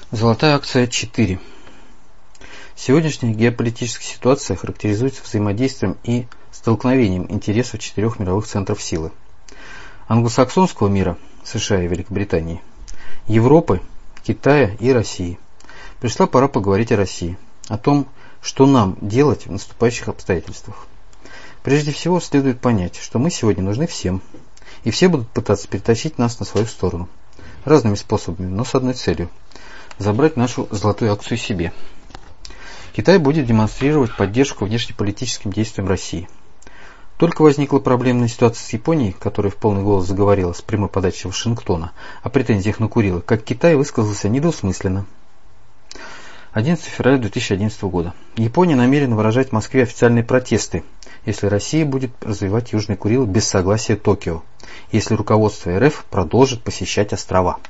Золотая акция 4. Сегодняшняя геополитическая ситуация характеризуется взаимодействием и столкновением интересов четырех мировых центров силы: англосаксонского мира, США и Великобритании, Европы, Китая и России. Пришла пора поговорить о России, о том, что нам делать в наступающих обстоятельствах. Прежде всего, следует понять, что мы сегодня нужны всем, и все будут пытаться перетащить нас на свою сторону. Разными способами, но с одной целью – забрать нашу золотую акцию себе. Китай будет демонстрировать поддержку внешнеполитическим действиям России. Только возникла проблемная ситуация с Японией, которая в полный голос заговорила с прямой подачи Вашингтона о претензиях на Курилы, как Китай высказался недвусмысленно. 11 февраля 2011 года. Япония намерена выражать в Москве официальные протесты, если Россия будет развивать Южные Курилы без согласия Токио, если руководство РФ продолжит посещать острова.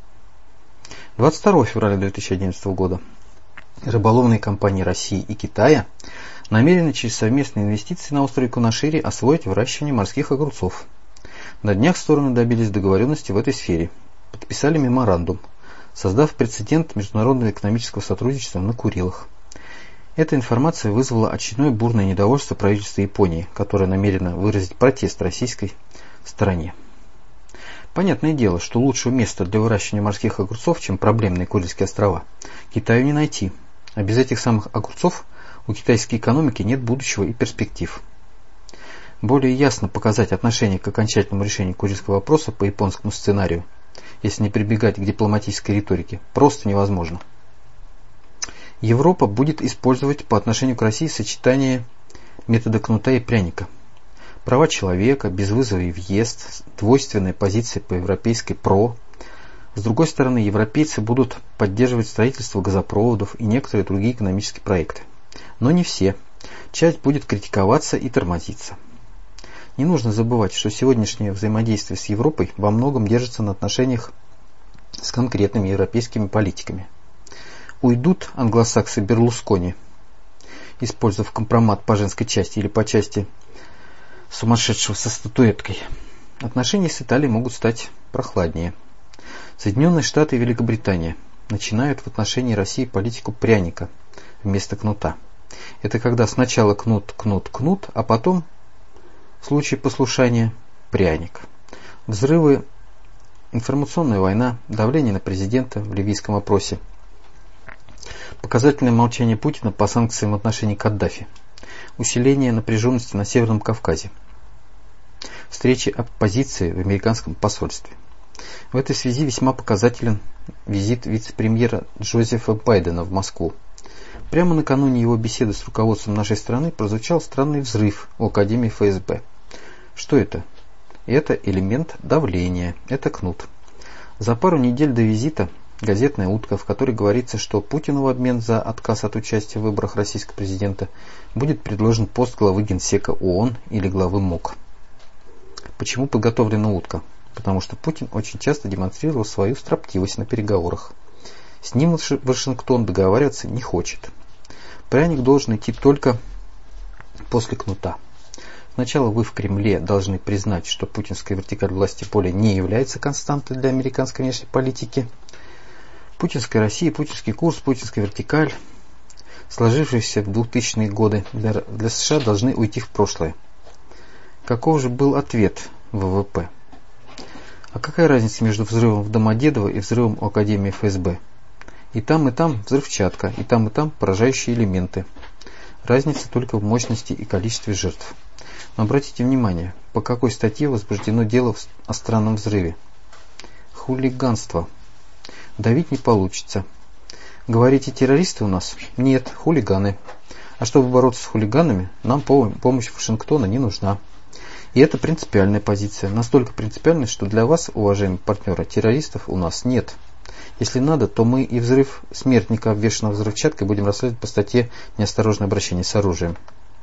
22 февраля 2011 года. Рыболовные компании России и Китая намерены через совместные инвестиции на острове Кунашири освоить выращивание морских огурцов. На днях стороны добились договоренности в этой сфере, подписали меморандум, создав прецедент международного экономического сотрудничества на Курилах. Эта информация вызвала очередное бурное недовольство правительства Японии, которое намерено выразить протест российской стороне. Понятное дело, что лучшего места для выращивания морских огурцов, чем проблемные Курильские острова, Китаю не найти, а без этих самых огурцов у китайской экономики нет будущего и перспектив. Более ясно показать отношение к окончательному решению Курильского вопроса по японскому сценарию, если не прибегать к дипломатической риторике, просто невозможно. Европа будет использовать по отношению к России сочетание метода кнута и пряника. Права человека, безвизовый въезд, двойственная позиция по европейской ПРО. С другой стороны, европейцы будут поддерживать строительство газопроводов и некоторые другие экономические проекты. Но не все. Часть будет критиковаться и тормозиться. Не нужно забывать, что сегодняшнее взаимодействие с Европой во многом держится на отношениях с конкретными европейскими политиками. Уйдут англосаксы Берлускони, использовав компромат по женской части или по части сумасшедшего со статуэткой, отношения с Италией могут стать прохладнее. Соединенные Штаты и Великобритания начинают в отношении России политику пряника вместо кнута. Это когда сначала кнут, кнут, кнут, а потом, в случае послушания, пряник. Взрывы, информационная война, давление на президента в ливийском вопросе, показательное молчание Путина по санкциям в отношении Каддафи, усиление напряженности на Северном Кавказе, встречи оппозиции в американском посольстве. В этой связи весьма показателен визит вице-премьера Джозефа Байдена в Москву. Прямо накануне его беседы с руководством нашей страны прозвучал странный взрыв у Академии ФСБ. Что это? Это элемент давления, это кнут. За пару недель до визита газетная утка, в которой говорится, что Путину в обмен за отказ от участия в выборах российского президента будет предложен пост главы Генсека ООН или главы МОК. Почему подготовлена утка? Потому что Путин очень часто демонстрировал свою строптивость на переговорах. С ним Вашингтон договариваться не хочет. Пряник должен идти только после кнута. Сначала вы в Кремле должны признать, что путинская вертикаль власти более не является константой для американской внешней политики. Путинская Россия, путинский курс, путинская вертикаль, сложившиеся в 2000-е годы, для США должны уйти в прошлое. Каков же был ответ ВВП? А какая разница между взрывом в Домодедово и взрывом у Академии ФСБ? И там взрывчатка, и там поражающие элементы. Разница только в мощности и количестве жертв. Но обратите внимание, по какой статье возбуждено дело о странном взрыве? Хулиганство. Давить не получится. Говорите, террористы у нас? Нет, хулиганы. А чтобы бороться с хулиганами, нам помощь Вашингтона не нужна. И это принципиальная позиция. Настолько принципиальная, что для вас, уважаемые партнеры, террористов у нас нет. Если надо, то мы и взрыв смертника, обвешанного взрывчаткой, будем расследовать по статье «Неосторожное обращение с оружием».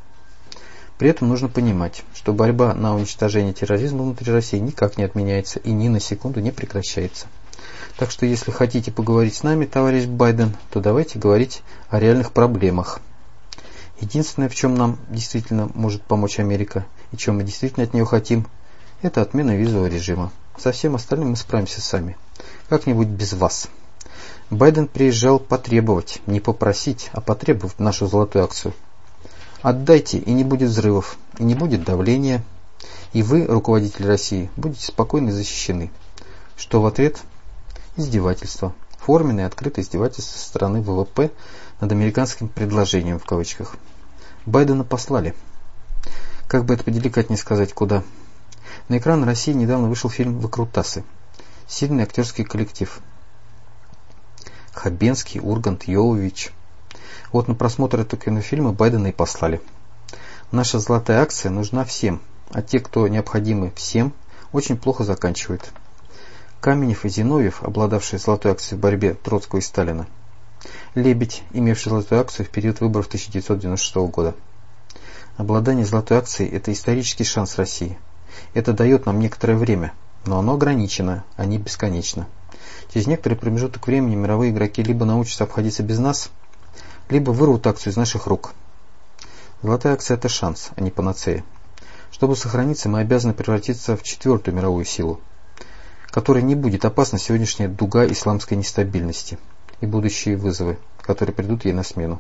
При этом нужно понимать, что борьба на уничтожение терроризма внутри России никак не отменяется и ни на секунду не прекращается. Так что если хотите поговорить с нами, товарищ Байден, то давайте говорить о реальных проблемах. Единственное, в чем нам действительно может помочь Америка, и чем мы действительно от нее хотим, это отмена визового режима. Со всем остальным мы справимся сами. Как-нибудь без вас. Байден приезжал потребовать, не попросить, а потребовать нашу золотую акцию. Отдайте, и не будет взрывов, и не будет давления, и вы, руководитель России, будете спокойно защищены. Что в ответ? Издевательство. Форменное открытое издевательство со стороны ВВП над американским предложением в кавычках. Байдена послали. Как бы это поделикатнее сказать, куда? На экран России недавно вышел фильм «Выкрутасы». Сильный актерский коллектив. Хабенский, Ургант, Йовович. Вот на просмотр этого кинофильма Байдена и послали. Наша золотая акция нужна всем, а те, кто необходимы всем, очень плохо заканчивают. Каменев и Зиновьев, обладавшие золотой акцией в борьбе Троцкого и Сталина. Лебедь, имевший золотую акцию в период выборов 1996 года. Обладание золотой акцией – это исторический шанс России. Это дает нам некоторое время, но оно ограничено, а не бесконечно. Через некоторый промежуток времени мировые игроки либо научатся обходиться без нас, либо вырвут акцию из наших рук. Золотая акция – это шанс, а не панацея. Чтобы сохраниться, мы обязаны превратиться в четвертую мировую силу, которой не будет опасна сегодняшняя дуга исламской нестабильности и будущие вызовы, которые придут ей на смену.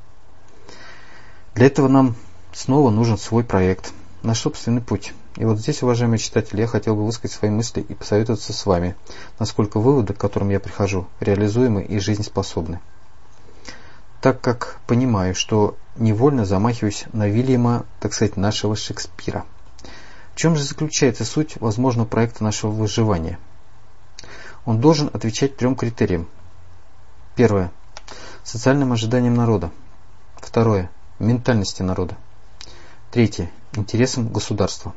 Для этого нам снова нужен свой проект, наш собственный путь. И вот здесь, уважаемые читатели, я хотел бы высказать свои мысли и посоветоваться с вами, насколько выводы, к которым я прихожу, реализуемы и жизнеспособны. Так как понимаю, что невольно замахиваюсь на Вильяма, так сказать, нашего Шекспира. В чем же заключается суть возможного проекта нашего выживания? Он должен отвечать 3 критериям. Первое. Социальным ожиданиям народа. Второе. Ментальности народа. Третье. Интересам государства.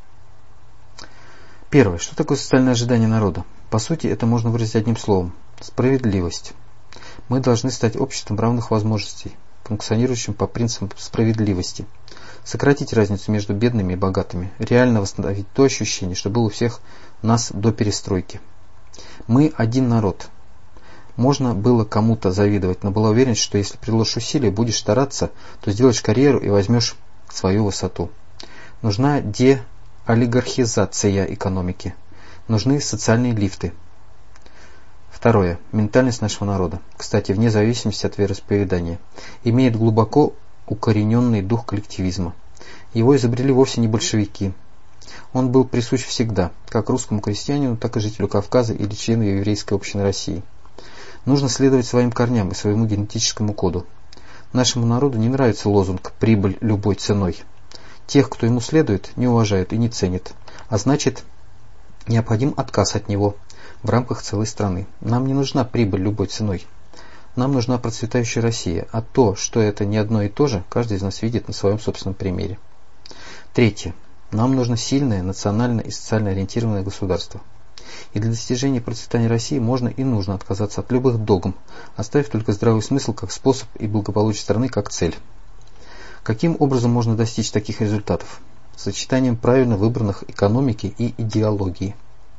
Первое. Что такое социальное ожидание народа? По сути, это можно выразить одним словом. Справедливость. Мы должны стать обществом равных возможностей, функционирующим по принципам справедливости. Сократить разницу между бедными и богатыми. Реально восстановить то ощущение, что было у всех нас до перестройки. Мы один народ. Можно было кому-то завидовать, но была уверенность, что если приложишь усилия, будешь стараться, то сделаешь карьеру и возьмешь свою высоту. Нужна деолигархизация экономики. Нужны социальные лифты. Второе. Ментальность нашего народа, кстати, вне зависимости от вероисповедания, имеет глубоко укорененный дух коллективизма. Его изобрели вовсе не большевики. Он был присущ всегда, как русскому крестьянину, так и жителю Кавказа или члену еврейской общины России. Нужно следовать своим корням и своему генетическому коду. Нашему народу не нравится лозунг «прибыль любой ценой». Тех, кто ему следует, не уважают и не ценят, а значит, необходим отказ от него в рамках целой страны. Нам не нужна прибыль любой ценой. Нам нужна процветающая Россия, а то, что это не одно и то же, каждый из нас видит на своем собственном примере. Третье. Нам нужно сильное, национально и социально ориентированное государство. И для достижения процветания России можно и нужно отказаться от любых догм, оставив только здравый смысл как способ и благополучие страны как цель. Каким образом можно достичь таких результатов? Сочетанием правильно выбранных экономики и идеологии.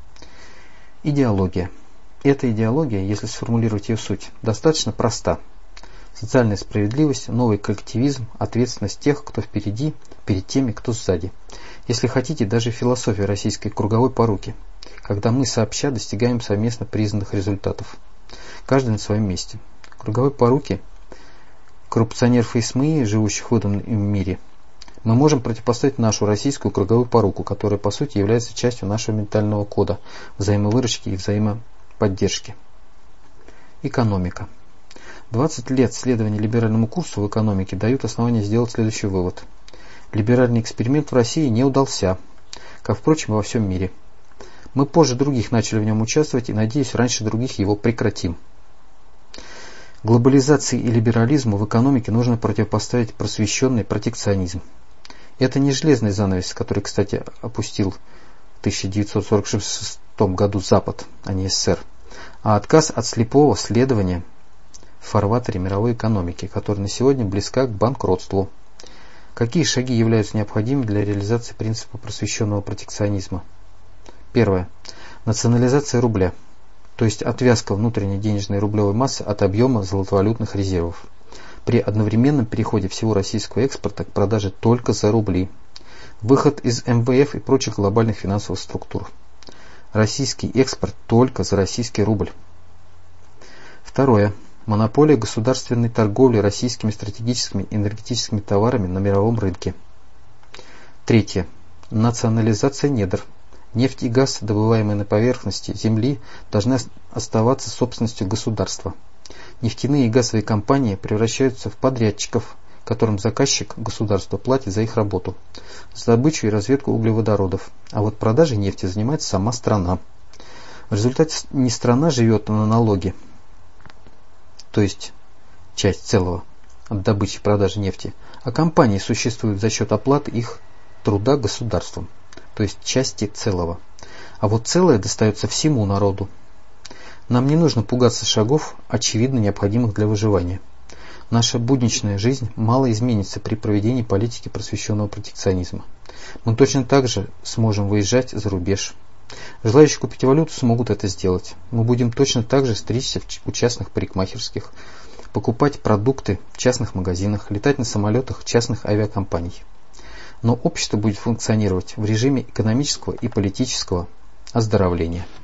Идеология. Эта идеология, если сформулировать ее суть, достаточно проста. Социальная справедливость, новый коллективизм, ответственность тех, кто впереди, перед теми, кто сзади. Если хотите, даже философия российской круговой поруки, когда мы сообща достигаем совместно признанных результатов. Каждый на своем месте. Круговой поруки коррупционеров и СМИ, живущих в этом мире, мы можем противопоставить нашу российскую круговую поруку, которая по сути является частью нашего ментального кода взаимовыручки и взаимоподдержки. Экономика. 20 лет следования либеральному курсу в экономике дают основания сделать следующий вывод. Либеральный эксперимент в России не удался, как, впрочем, и во всем мире. Мы позже других начали в нем участвовать и, надеюсь, раньше других его прекратим. Глобализации и либерализму в экономике нужно противопоставить просвещенный протекционизм. Это не железный занавес, который, кстати, опустил в 1946 году Запад, а не СССР, а отказ от слепого следования в фарватере мировой экономики, которая на сегодня близка к банкротству. Какие шаги являются необходимыми для реализации принципа просвещенного протекционизма? Первое. Национализация рубля, то есть отвязка внутренней денежной рублевой массы от объема золотовалютных резервов, при одновременном переходе всего российского экспорта к продаже только за рубли, выход из МВФ и прочих глобальных финансовых структур. Российский экспорт только за российский рубль. Второе. Монополия государственной торговли российскими стратегическими энергетическими товарами на мировом рынке. Третье. Национализация недр. Нефть и газ, добываемые на поверхности Земли, должны оставаться собственностью государства. Нефтяные и газовые компании превращаются в подрядчиков, которым заказчик, государство, платит за их работу, за добычу и разведку углеводородов, а вот продажей нефти занимается сама страна. В результате не страна живет на налоги, то есть часть целого от добычи и продажи нефти, а компании существуют за счет оплаты их труда государством, то есть части целого. А вот целое достается всему народу. Нам не нужно пугаться шагов, очевидно необходимых для выживания. Наша будничная жизнь мало изменится при проведении политики просвещенного протекционизма. Мы точно так же сможем выезжать за рубеж. Желающие купить валюту смогут это сделать. Мы будем точно так же стричься у частных парикмахерских, покупать продукты в частных магазинах, летать на самолетах частных авиакомпаний. Но общество будет функционировать в режиме экономического и политического оздоровления.